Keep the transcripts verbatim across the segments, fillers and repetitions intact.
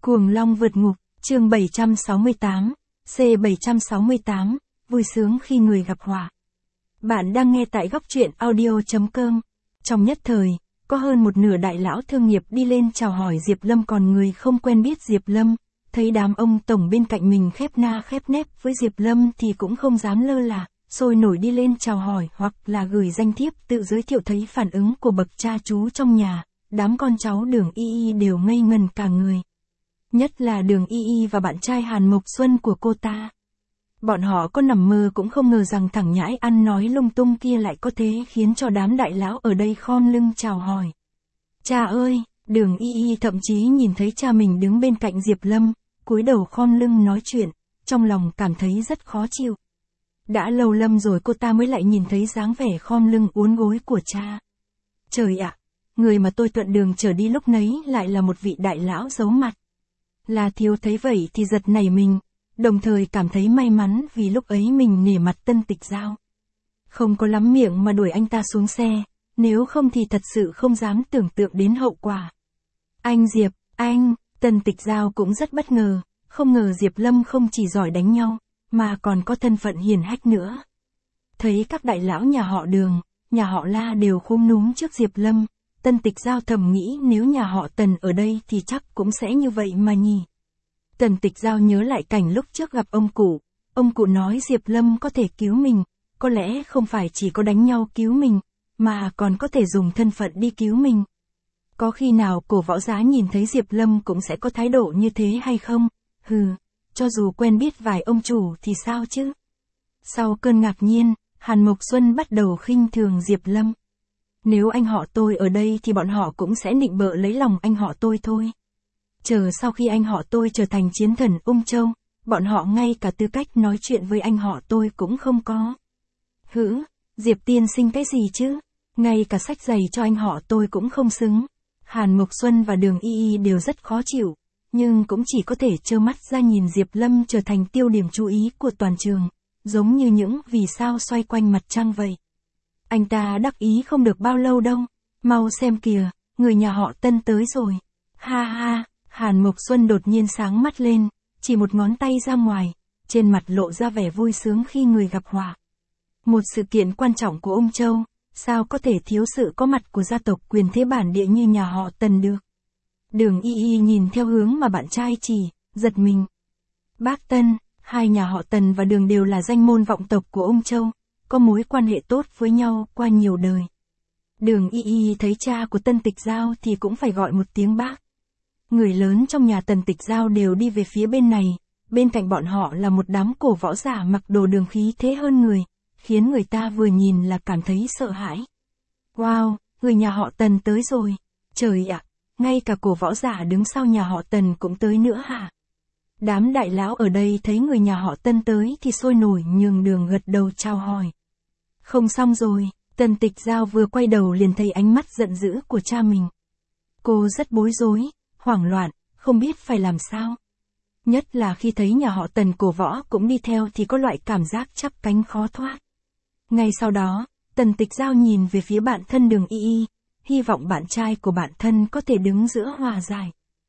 Cuồng Long vượt ngục, chương bảy trăm sáu mươi tám, C bảy trăm sáu mươi tám, vui sướng khi người gặp họa. Bạn đang nghe tại góc truyện audio.com. Trong nhất thời, có hơn một nửa đại lão thương nghiệp đi lên chào hỏi Diệp Lâm, còn người không quen biết Diệp Lâm, thấy đám ông tổng bên cạnh mình khép na khép nép với Diệp Lâm thì cũng không dám lơ là, sôi nổi đi lên chào hỏi hoặc là gửi danh thiếp tự giới thiệu. Thấy phản ứng của bậc cha chú trong nhà, đám con cháu Đường Y Y đều ngây ngần cả người. Nhất là Đường Y Y và bạn trai Hàn Mộc Xuân của cô ta. Bọn họ có nằm mơ cũng không ngờ rằng thằng nhãi ăn nói lung tung kia lại có thế khiến cho đám đại lão ở đây khom lưng chào hỏi. Cha ơi! Đường Y Y thậm chí nhìn thấy cha mình đứng bên cạnh Diệp Lâm, cúi đầu khom lưng nói chuyện, trong lòng cảm thấy rất khó chịu. Đã lâu lắm rồi cô ta mới lại nhìn thấy dáng vẻ khom lưng uốn gối của cha. Trời ạ! Người mà tôi thuận đường trở đi lúc nấy lại là một vị đại lão giấu mặt. La Thiếu thấy vậy thì giật nảy mình, đồng thời cảm thấy may mắn vì lúc ấy mình nể mặt Tân Tịch Giao. Không có lắm miệng mà đuổi anh ta xuống xe, nếu không thì thật sự không dám tưởng tượng đến hậu quả. Anh Diệp, anh, Tân Tịch Giao cũng rất bất ngờ, không ngờ Diệp Lâm không chỉ giỏi đánh nhau, mà còn có thân phận hiền hách nữa. Thấy các đại lão nhà họ Đường, nhà họ La đều khúm núm trước Diệp Lâm, Tân Tịch Giao thầm nghĩ nếu nhà họ Tần ở đây thì chắc cũng sẽ như vậy mà nhỉ. Tân Tịch Giao nhớ lại cảnh lúc trước gặp ông cụ, ông cụ nói Diệp Lâm có thể cứu mình, có lẽ không phải chỉ có đánh nhau cứu mình, mà còn có thể dùng thân phận đi cứu mình. Có khi nào Cổ Võ Giá nhìn thấy Diệp Lâm cũng sẽ có thái độ như thế hay không? Hừ, cho dù quen biết vài ông chủ thì sao chứ? Sau cơn ngạc nhiên, Hàn Mộc Xuân bắt đầu khinh thường Diệp Lâm. Nếu anh họ tôi ở đây thì bọn họ cũng sẽ nịnh bợ lấy lòng anh họ tôi thôi. Chờ sau khi anh họ tôi trở thành chiến thần Ung Châu, bọn họ ngay cả tư cách nói chuyện với anh họ tôi cũng không có. Hử, Diệp tiên sinh cái gì chứ? Ngay cả sách giày cho anh họ tôi cũng không xứng. Hàn Mộc Xuân và Đường Y Y đều rất khó chịu, nhưng cũng chỉ có thể trơ mắt ra nhìn Diệp Lâm trở thành tiêu điểm chú ý của toàn trường, giống như những vì sao xoay quanh mặt trăng vậy. Anh ta đắc ý không được bao lâu đâu, mau xem kìa, người nhà họ Tân tới rồi. Ha ha, Hàn Mộc Xuân đột nhiên sáng mắt lên, chỉ một ngón tay ra ngoài, trên mặt lộ ra vẻ vui sướng khi người gặp họa. Một sự kiện quan trọng của Ung Châu, sao có thể thiếu sự có mặt của gia tộc quyền thế bản địa như nhà họ Tần được. Đường Y Y nhìn theo hướng mà bạn trai chỉ, giật mình. Bác Tân, hai nhà họ Tần và Đường đều là danh môn vọng tộc của Ung Châu, có mối quan hệ tốt với nhau qua nhiều đời. Đường Y Y thấy cha của Tân Tịch Giao thì cũng phải gọi một tiếng bác. Người lớn trong nhà Tần Tịch Giao đều đi về phía bên này, bên cạnh bọn họ là một đám cổ võ giả mặc đồ đường khí thế hơn người, khiến người ta vừa nhìn là cảm thấy sợ hãi. Wow, người nhà họ Tần tới rồi. Trời ạ, ngay cả cổ võ giả đứng sau nhà họ Tần cũng tới nữa hả? Đám đại lão ở đây thấy người nhà họ Tân tới thì sôi nổi nhường đường gật đầu chào hỏi. Không xong rồi, Tân Tịch Giao vừa quay đầu liền thấy ánh mắt giận dữ của cha mình. Cô rất bối rối, hoảng loạn, không biết phải làm sao. Nhất là khi thấy nhà họ Tần cổ võ cũng đi theo thì có loại cảm giác chắp cánh khó thoát. Ngay sau đó, Tân Tịch Giao nhìn về phía bạn thân Đường Y Y, hy vọng bạn trai của bạn thân có thể đứng giữa hòa giải.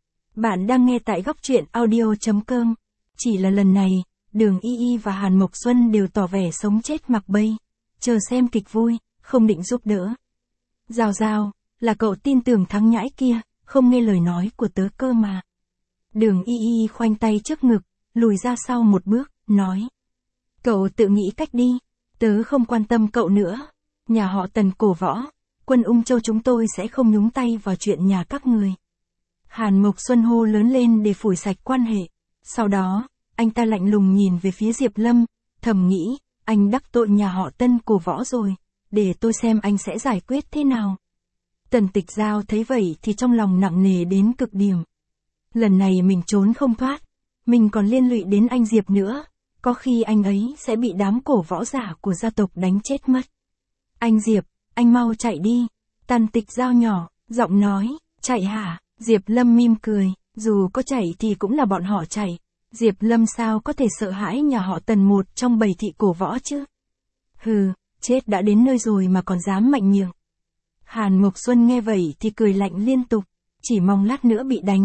Bạn đang nghe tại góc truyện audio.com. Chỉ là lần này, Đường Y Y và Hàn Mộc Xuân đều tỏ vẻ sống chết mặc bay, chờ xem kịch vui, không định giúp đỡ. Giao Giao, là cậu tin tưởng thằng nhãi kia, không nghe lời nói của tớ cơ mà. Đường Y Y khoanh tay trước ngực, lùi ra sau một bước, nói. Cậu tự nghĩ cách đi, tớ không quan tâm cậu nữa. Nhà họ Tần cổ võ, quân Ung Châu chúng tôi sẽ không nhúng tay vào chuyện nhà các người. Hàn Mộc Xuân hô lớn lên để phủi sạch quan hệ. Sau đó, anh ta lạnh lùng nhìn về phía Diệp Lâm, thầm nghĩ, anh đắc tội nhà họ Tân cổ võ rồi, để tôi xem anh sẽ giải quyết thế nào. Tần Tịch Giao thấy vậy thì trong lòng nặng nề đến cực điểm. Lần này mình trốn không thoát, mình còn liên lụy đến anh Diệp nữa, có khi anh ấy sẽ bị đám cổ võ giả của gia tộc đánh chết mất. Anh Diệp, anh mau chạy đi. Tần Tịch Giao nhỏ, giọng nói, chạy hả? Diệp Lâm mỉm cười, dù có chạy thì cũng là bọn họ chạy. Diệp Lâm sao có thể sợ hãi nhà họ Tần một trong bảy thị cổ võ chứ? Hừ, chết đã đến nơi rồi mà còn dám mạnh miệng. Hàn Mộc Xuân nghe vậy thì cười lạnh liên tục, chỉ mong lát nữa bị đánh,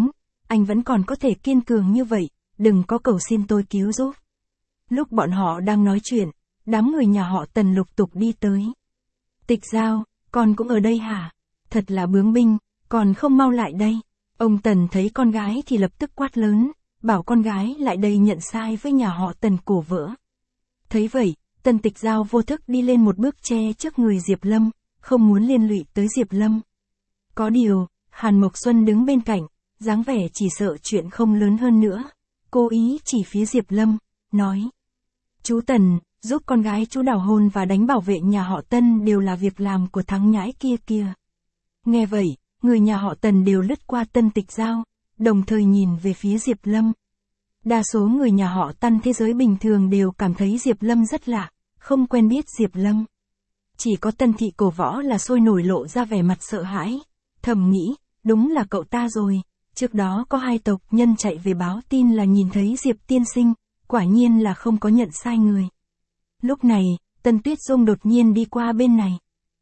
anh vẫn còn có thể kiên cường như vậy, đừng có cầu xin tôi cứu giúp. Lúc bọn họ đang nói chuyện, đám người nhà họ Tần lục tục đi tới. Tịch Giao, con cũng ở đây hả? Thật là bướng binh, còn không mau lại đây. Ông Tần thấy con gái thì lập tức quát lớn, bảo con gái lại đây nhận sai với nhà họ Tần cổ vỡ. Thấy vậy, Tần Tịch Giao vô thức đi lên một bước che trước người Diệp Lâm, không muốn liên lụy tới Diệp Lâm. Có điều, Hàn Mộc Xuân đứng bên cạnh, dáng vẻ chỉ sợ chuyện không lớn hơn nữa, cố ý chỉ phía Diệp Lâm, nói. Chú Tần, giúp con gái chú đào hôn và đánh bảo vệ nhà họ Tân đều là việc làm của thằng nhãi kia kia. Nghe vậy, người nhà họ Tần đều lướt qua Tần Tịch Giao, đồng thời nhìn về phía Diệp Lâm. Đa số người nhà họ Tân thế giới bình thường đều cảm thấy Diệp Lâm rất lạ, không quen biết Diệp Lâm. Chỉ có Tần Thị Cổ Võ là sôi nổi lộ ra vẻ mặt sợ hãi, thầm nghĩ, đúng là cậu ta rồi, trước đó có hai tộc nhân chạy về báo tin là nhìn thấy Diệp tiên sinh, quả nhiên là không có nhận sai người. Lúc này, Tần Tuyết Dung đột nhiên đi qua bên này.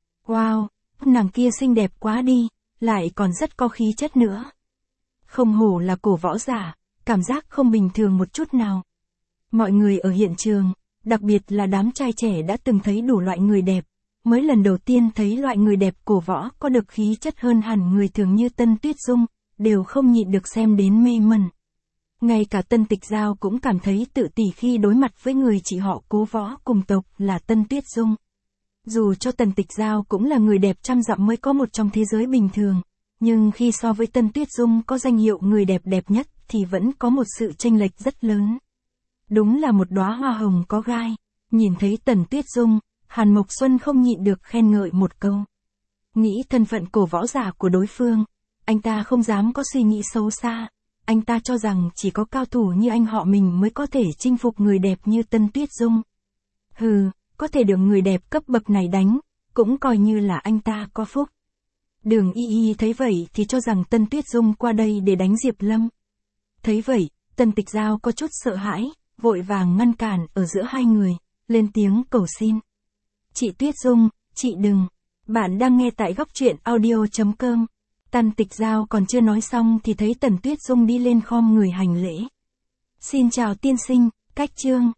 Wow, nàng kia xinh đẹp quá đi, lại còn rất có khí chất nữa. Không hổ là cổ võ giả, cảm giác không bình thường một chút nào. Mọi người ở hiện trường, đặc biệt là đám trai trẻ đã từng thấy đủ loại người đẹp, mới lần đầu tiên thấy loại người đẹp cổ võ có được khí chất hơn hẳn người thường như Tân Tuyết Dung, đều không nhịn được xem đến mê mẩn. Ngay cả Tân Tịch Giao cũng cảm thấy tự tỷ khi đối mặt với người chị họ Cố Võ cùng tộc là Tân Tuyết Dung. Dù cho Tân Tịch Giao cũng là người đẹp trăm dặm mới có một trong thế giới bình thường, nhưng khi so với Tân Tuyết Dung có danh hiệu người đẹp đẹp nhất thì vẫn có một sự chênh lệch rất lớn. Đúng là một đóa hoa hồng có gai. Nhìn thấy Tần Tuyết Dung, Hàn Mộc Xuân không nhịn được khen ngợi một câu. Nghĩ thân phận cổ võ giả của đối phương, anh ta không dám có suy nghĩ xấu xa. Anh ta cho rằng chỉ có cao thủ như anh họ mình mới có thể chinh phục người đẹp như Tân Tuyết Dung. Hừ, có thể được người đẹp cấp bậc này đánh, cũng coi như là anh ta có phúc. Đường Y Y thấy vậy thì cho rằng Tân Tuyết Dung qua đây để đánh Diệp Lâm. Thấy vậy, Tần Tịch Giao có chút sợ hãi, vội vàng ngăn cản ở giữa hai người, lên tiếng cầu xin. Chị Tuyết Dung, chị đừng. Bạn đang nghe tại góc truyện audio chấm com. Tần Tịch Giao còn chưa nói xong thì thấy Tần Tuyết Dung đi lên khom người hành lễ. Xin chào tiên sinh, cách chương.